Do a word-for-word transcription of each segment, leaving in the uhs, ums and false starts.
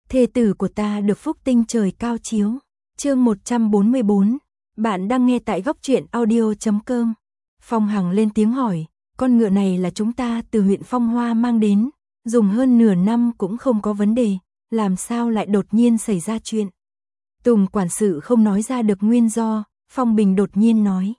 thê tử của ta được phúc tinh trời cao chiếu. Chương một trăm bốn mươi bốn, bạn đang nghe tại góc truyện audio chấm com. Phong Hằng lên tiếng hỏi, con ngựa này là chúng ta từ huyện Phong Hoa mang đến, dùng hơn nửa năm cũng không có vấn đề, làm sao lại đột nhiên xảy ra chuyện. Tùng quản sự không nói ra được nguyên do, Phong Bình đột nhiên nói.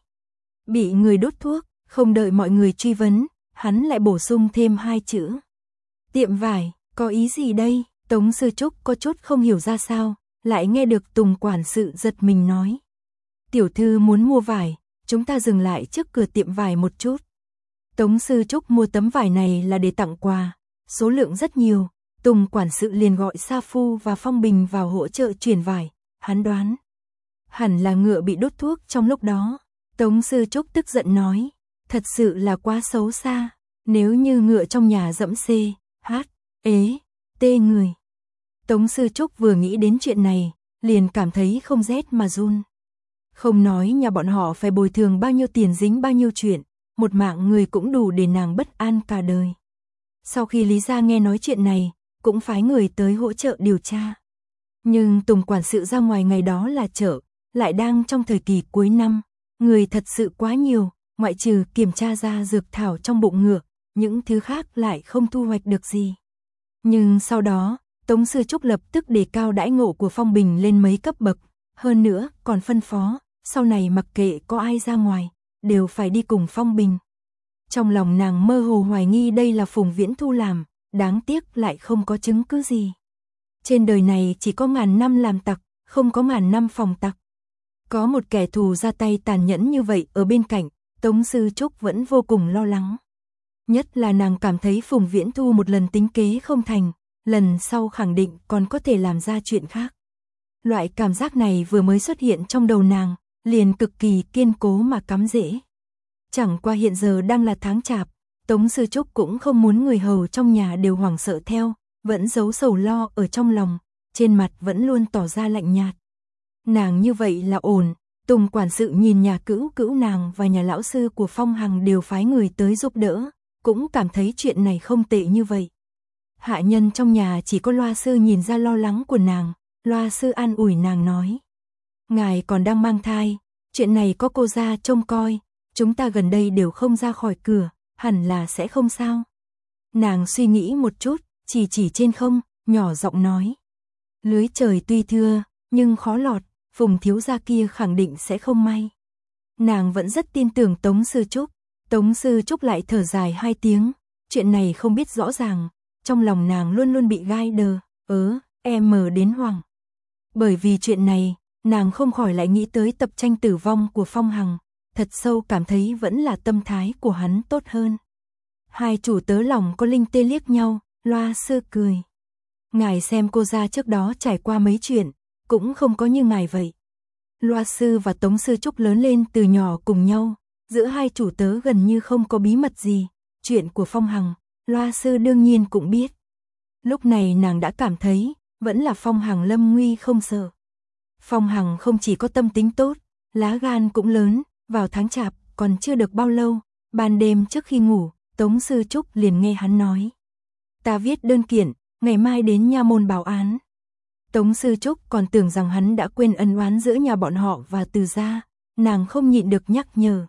Bị người đốt thuốc, không đợi mọi người truy vấn, hắn lại bổ sung thêm hai chữ. Tiệm vải, có ý gì đây? Tống Sư Trúc có chút không hiểu ra sao, lại nghe được Tùng quản sự giật mình nói. Tiểu thư muốn mua vải, chúng ta dừng lại trước cửa tiệm vải một chút. Tống Sư Trúc mua tấm vải này là để tặng quà, số lượng rất nhiều. Tùng quản sự liền gọi Sa Phu và Phong Bình vào hỗ trợ chuyển vải, hắn đoán. Hẳn là ngựa bị đốt thuốc trong lúc đó. Tống Sư Trúc tức giận nói, thật sự là quá xấu xa, nếu như ngựa trong nhà dẫm xê, hát, ế, tê người. Tống Sư Trúc vừa nghĩ đến chuyện này, liền cảm thấy không rét mà run. Không nói nhà bọn họ phải bồi thường bao nhiêu tiền dính bao nhiêu chuyện, một mạng người cũng đủ để nàng bất an cả đời. Sau khi Lý Gia nghe nói chuyện này, cũng phái người tới hỗ trợ điều tra. Nhưng Tùng quản sự ra ngoài ngày đó là chợ, lại đang trong thời kỳ cuối năm, người thật sự quá nhiều, ngoại trừ kiểm tra ra dược thảo trong bụng ngựa, những thứ khác lại không thu hoạch được gì. Nhưng sau đó, Tống Sư Trúc lập tức đề cao đãi ngộ của Phong Bình lên mấy cấp bậc, hơn nữa còn phân phó, sau này mặc kệ có ai ra ngoài, đều phải đi cùng Phong Bình. Trong lòng nàng mơ hồ hoài nghi đây là Phùng Viễn Thu làm, đáng tiếc lại không có chứng cứ gì. Trên đời này chỉ có ngàn năm làm tặc, không có ngàn năm phòng tặc. Có một kẻ thù ra tay tàn nhẫn như vậy ở bên cạnh, Tống Sư Trúc vẫn vô cùng lo lắng. Nhất là nàng cảm thấy Phùng Viễn Thu một lần tính kế không thành, lần sau khẳng định còn có thể làm ra chuyện khác. Loại cảm giác này vừa mới xuất hiện trong đầu nàng, liền cực kỳ kiên cố mà cắm rễ. Chẳng qua hiện giờ đang là tháng chạp, Tống Sư Trúc cũng không muốn người hầu trong nhà đều hoảng sợ theo, vẫn giấu sầu lo ở trong lòng, trên mặt vẫn luôn tỏ ra lạnh nhạt. Nàng như vậy là ổn. Tùng quản sự nhìn nhà cữu cữu nàng và nhà lão sư của Phong Hằng đều phái người tới giúp đỡ, cũng cảm thấy chuyện này không tệ như vậy. Hạ nhân trong nhà chỉ có Loa sư nhìn ra lo lắng của nàng, Loa sư an ủi nàng nói. Ngài còn đang mang thai, chuyện này có cô ra trông coi, chúng ta gần đây đều không ra khỏi cửa, hẳn là sẽ không sao. Nàng suy nghĩ một chút, chỉ chỉ trên không, nhỏ giọng nói. Lưới trời tuy thưa, nhưng khó lọt, Phùng thiếu gia kia khẳng định sẽ không may. Nàng vẫn rất tin tưởng Tống Sư Trúc, Tống Sư Trúc lại thở dài hai tiếng, chuyện này không biết rõ ràng, trong lòng nàng luôn luôn bị gai đờ, ớ, em mờ đến hoảng. Bởi vì chuyện này, nàng không khỏi lại nghĩ tới tập tranh tử vong của Phong Hằng, thật sâu cảm thấy vẫn là tâm thái của hắn tốt hơn. Hai chủ tớ lòng có linh tê liếc nhau, Loa sư cười. Ngài xem cô ra trước đó trải qua mấy chuyện, cũng không có như ngài vậy. Loa sư và Tống Sư Trúc lớn lên từ nhỏ cùng nhau, giữa hai chủ tớ gần như không có bí mật gì, chuyện của Phong Hằng, Loa sư đương nhiên cũng biết. Lúc này nàng đã cảm thấy, vẫn là Phong Hằng lâm nguy không sợ. Phong Hằng không chỉ có tâm tính tốt, lá gan cũng lớn, vào tháng chạp, còn chưa được bao lâu, ban đêm trước khi ngủ, Tống Sư Trúc liền nghe hắn nói. Ta viết đơn kiện, ngày mai đến nha môn báo án. Tống Sư Trúc còn tưởng rằng hắn đã quên ân oán giữa nhà bọn họ và Từ gia, nàng không nhịn được nhắc nhở.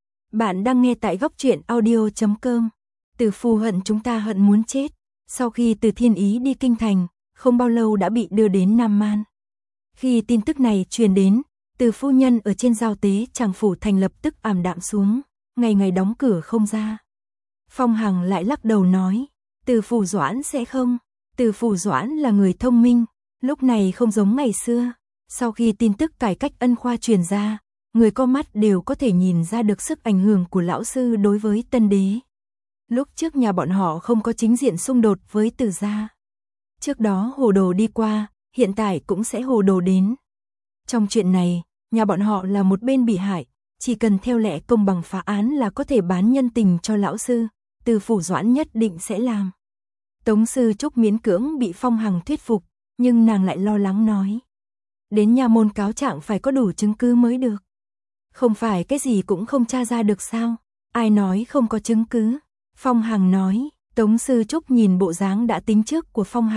Bạn đang nghe tại góc truyện audio chấm com. Từ phu hận chúng ta hận muốn chết, sau khi Từ Thiên Ý đi kinh thành, không bao lâu đã bị đưa đến Nam Man. Khi tin tức này truyền đến, Từ phu nhân ở trên giao tế Tràng phủ thành lập tức ảm đạm xuống, ngày ngày đóng cửa không ra. Phong Hằng lại lắc đầu nói, Từ phủ Doãn sẽ không, Từ phủ Doãn là người thông minh, lúc này không giống ngày xưa, sau khi tin tức cải cách ân khoa truyền ra, người có mắt đều có thể nhìn ra được sức ảnh hưởng của lão sư đối với tân đế. Lúc trước nhà bọn họ không có chính diện xung đột với Từ gia. Trước đó hồ đồ đi qua, hiện tại cũng sẽ hồ đồ đến. Trong chuyện này, nhà bọn họ là một bên bị hại, chỉ cần theo lẽ công bằng phá án là có thể bán nhân tình cho lão sư, Từ phủ Doãn nhất định sẽ làm. Tống Sư Trúc miễn cưỡng bị Phong Hằng thuyết phục, nhưng nàng lại lo lắng nói. Đến nha môn cáo trạng phải có đủ chứng cứ mới được. Không phải cái gì cũng không tra ra được sao, ai nói không có chứng cứ. Phong Hằng nói, Tống Sư Trúc nhìn bộ dáng đã tính trước của Phong Hằng,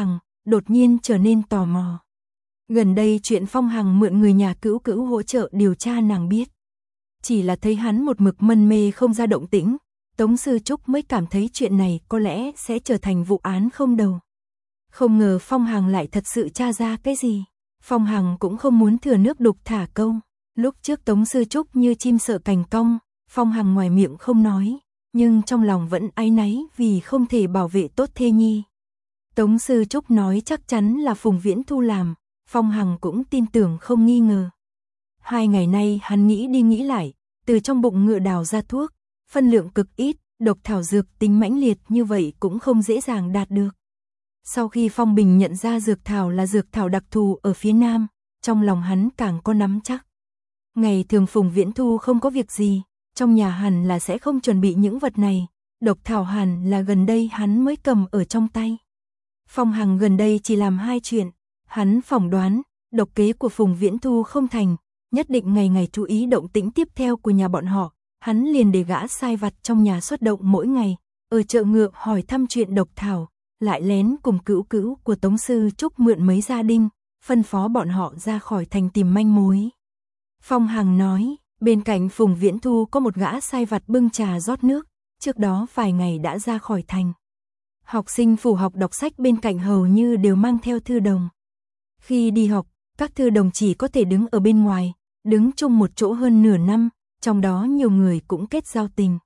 đột nhiên trở nên tò mò. Gần đây chuyện Phong Hằng mượn người nhà Cữu Cữu hỗ trợ điều tra nàng biết. Chỉ là thấy hắn một mực mân mê không ra động tĩnh, Tống Sư Trúc mới cảm thấy chuyện này có lẽ sẽ trở thành vụ án không đầu. Không ngờ Phong Hằng lại thật sự tra ra cái gì. Phong Hằng cũng không muốn thừa nước đục thả câu. Lúc trước Tống Sư Trúc như chim sợ cành cong, Phong Hằng ngoài miệng không nói, nhưng trong lòng vẫn áy náy vì không thể bảo vệ tốt thê nhi. Tống Sư Trúc nói chắc chắn là Phùng Viễn Thu làm, Phong Hằng cũng tin tưởng không nghi ngờ. Hai ngày nay hắn nghĩ đi nghĩ lại, từ trong bụng ngựa đào ra thuốc, phân lượng cực ít, độc thảo dược tính mãnh liệt như vậy cũng không dễ dàng đạt được. Sau khi Phong Bình nhận ra dược thảo là dược thảo đặc thù ở phía Nam, trong lòng hắn càng có nắm chắc. Ngày thường Phùng Viễn Thu không có việc gì, trong nhà hẳn là sẽ không chuẩn bị những vật này, độc thảo hẳn là gần đây hắn mới cầm ở trong tay. Phong Hằng gần đây chỉ làm hai chuyện, hắn phỏng đoán, độc kế của Phùng Viễn Thu không thành, nhất định ngày ngày chú ý động tĩnh tiếp theo của nhà bọn họ, hắn liền để gã sai vặt trong nhà xuất động mỗi ngày, ở chợ ngựa hỏi thăm chuyện độc thảo, lại lén cùng Cữu Cữu của Tống Sư Trúc mượn mấy gia đình, phân phó bọn họ ra khỏi thành tìm manh mối. Phong Hằng nói, bên cạnh Phùng Viễn Thu có một gã sai vặt bưng trà rót nước, trước đó vài ngày đã ra khỏi thành. Học sinh phủ học đọc sách bên cạnh hầu như đều mang theo thư đồng. Khi đi học, các thư đồng chỉ có thể đứng ở bên ngoài, đứng chung một chỗ hơn nửa năm, trong đó nhiều người cũng kết giao tình.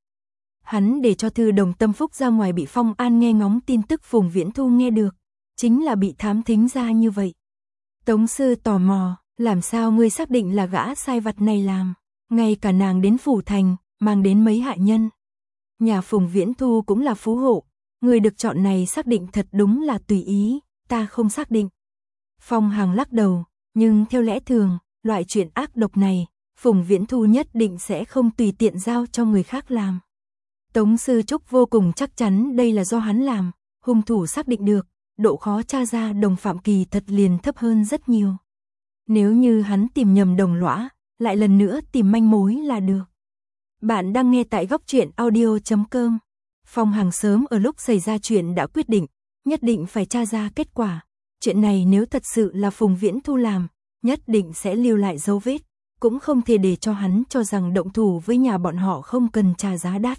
Hắn để cho thư đồng tâm phúc ra ngoài bị Phong An nghe ngóng tin tức Phùng Viễn Thu nghe được, chính là bị thám thính ra như vậy. Tống Sư tò mò, làm sao ngươi xác định là gã sai vặt này làm, ngay cả nàng đến phủ thành, mang đến mấy hạ nhân. Nhà Phùng Viễn Thu cũng là phú hộ, người được chọn này xác định thật đúng là tùy ý, ta không xác định. Phong Hằng lắc đầu, nhưng theo lẽ thường, loại chuyện ác độc này, Phùng Viễn Thu nhất định sẽ không tùy tiện giao cho người khác làm. Tống Sư Trúc vô cùng chắc chắn đây là do hắn làm, hung thủ xác định được, độ khó tra ra đồng phạm kỳ thật liền thấp hơn rất nhiều. Nếu như hắn tìm nhầm đồng lõa, lại lần nữa tìm manh mối là được. Bạn đang nghe tại góc truyện audio chấm com. Phong Hằng sớm ở lúc xảy ra chuyện đã quyết định, nhất định phải tra ra kết quả. Chuyện này nếu thật sự là Phùng Viễn Thu làm, nhất định sẽ lưu lại dấu vết, cũng không thể để cho hắn cho rằng động thủ với nhà bọn họ không cần trả giá đắt.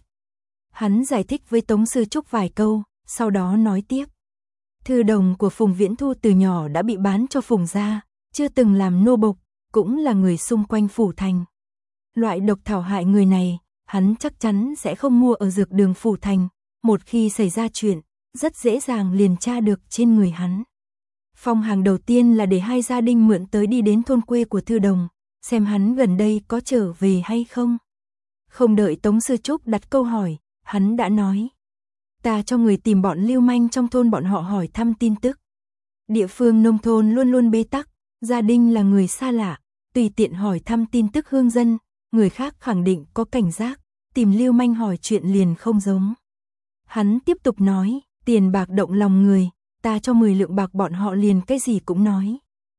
Hắn giải thích với Tống Sư Trúc vài câu, sau đó nói tiếp. Thư đồng của Phùng Viễn Thu từ nhỏ đã bị bán cho Phùng gia, chưa từng làm nô bộc, cũng là người xung quanh phủ thành. Loại độc thảo hại người này, hắn chắc chắn sẽ không mua ở dược đường phủ thành, một khi xảy ra chuyện, rất dễ dàng liền tra được trên người hắn. Phong Hằng đầu tiên là để hai gia đình mượn tới đi đến thôn quê của thư đồng, xem hắn gần đây có trở về hay không. Không đợi Tống Sư Trúc đặt câu hỏi, hắn đã nói. Ta cho người tìm bọn lưu manh trong thôn bọn họ hỏi thăm tin tức. Địa phương nông thôn luôn luôn bế tắc, gia đình là người xa lạ, tùy tiện hỏi thăm tin tức hương dân, người khác khẳng định có cảnh giác, tìm lưu manh hỏi chuyện liền không giống. Hắn tiếp tục nói, tiền bạc động lòng người, ta cho mười lượng bạc bọn họ liền cái gì cũng nói.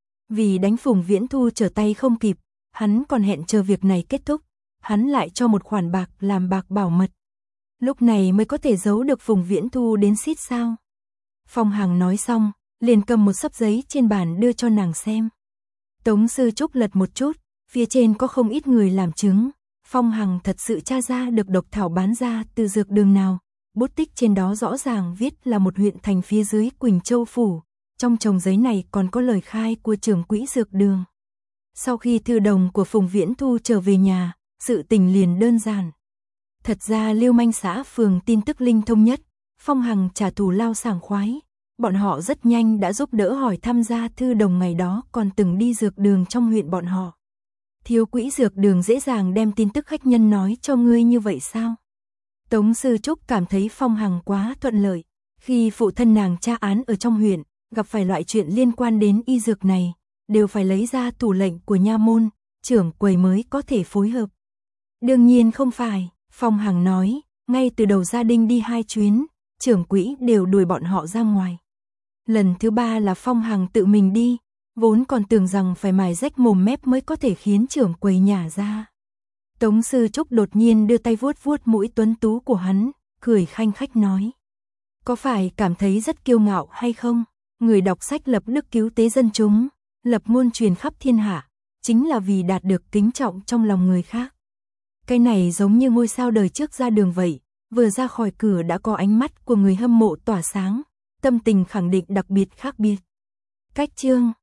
Vì đánh Phùng Viễn Thu trở tay không kịp, hắn còn hẹn chờ việc này kết thúc, hắn lại cho một khoản bạc làm bạc bảo mật. Lúc này mới có thể giấu được Phùng Viễn Thu đến xít sao. Phong Hằng nói xong, liền cầm một xấp giấy trên bàn đưa cho nàng xem. Tống Sư Trúc lật một chút, phía trên có không ít người làm chứng, Phong Hằng thật sự tra ra được độc thảo bán ra từ dược đường nào. Bút tích trên đó rõ ràng viết là một huyện thành phía dưới Quỳnh Châu Phủ, trong chồng giấy này còn có lời khai của trưởng quỹ dược đường. Sau khi thư đồng của Phùng Viễn Thu trở về nhà, sự tình liền đơn giản. Thật ra Liêu Manh xã phường tin tức linh thông nhất, Phong Hằng trả thù lao sảng khoái. Bọn họ rất nhanh đã giúp đỡ hỏi tham gia thư đồng ngày đó còn từng đi dược đường trong huyện bọn họ. Thiếu quỹ dược đường dễ dàng đem tin tức khách nhân nói cho ngươi như vậy sao? Tống Sư Trúc cảm thấy Phong Hằng quá thuận lợi. Khi phụ thân nàng tra án ở trong huyện, gặp phải loại chuyện liên quan đến y dược này, đều phải lấy ra thủ lệnh của nha môn, trưởng quầy mới có thể phối hợp. Đương nhiên không phải, Phong Hằng nói, ngay từ đầu gia đình đi hai chuyến, trưởng quỹ đều đuổi bọn họ ra ngoài. Lần thứ ba là Phong Hằng tự mình đi, vốn còn tưởng rằng phải mài rách mồm mép mới có thể khiến trưởng quầy nhả ra. Tống Sư Trúc đột nhiên đưa tay vuốt vuốt mũi tuấn tú của hắn, cười khanh khách nói. Có phải cảm thấy rất kiêu ngạo hay không? Người đọc sách lập đức cứu tế dân chúng, lập ngôn truyền khắp thiên hạ, chính là vì đạt được kính trọng trong lòng người khác. Cái này giống như ngôi sao đời trước ra đường vậy, vừa ra khỏi cửa đã có ánh mắt của người hâm mộ tỏa sáng, tâm tình khẳng định đặc biệt khác biệt. Cách chương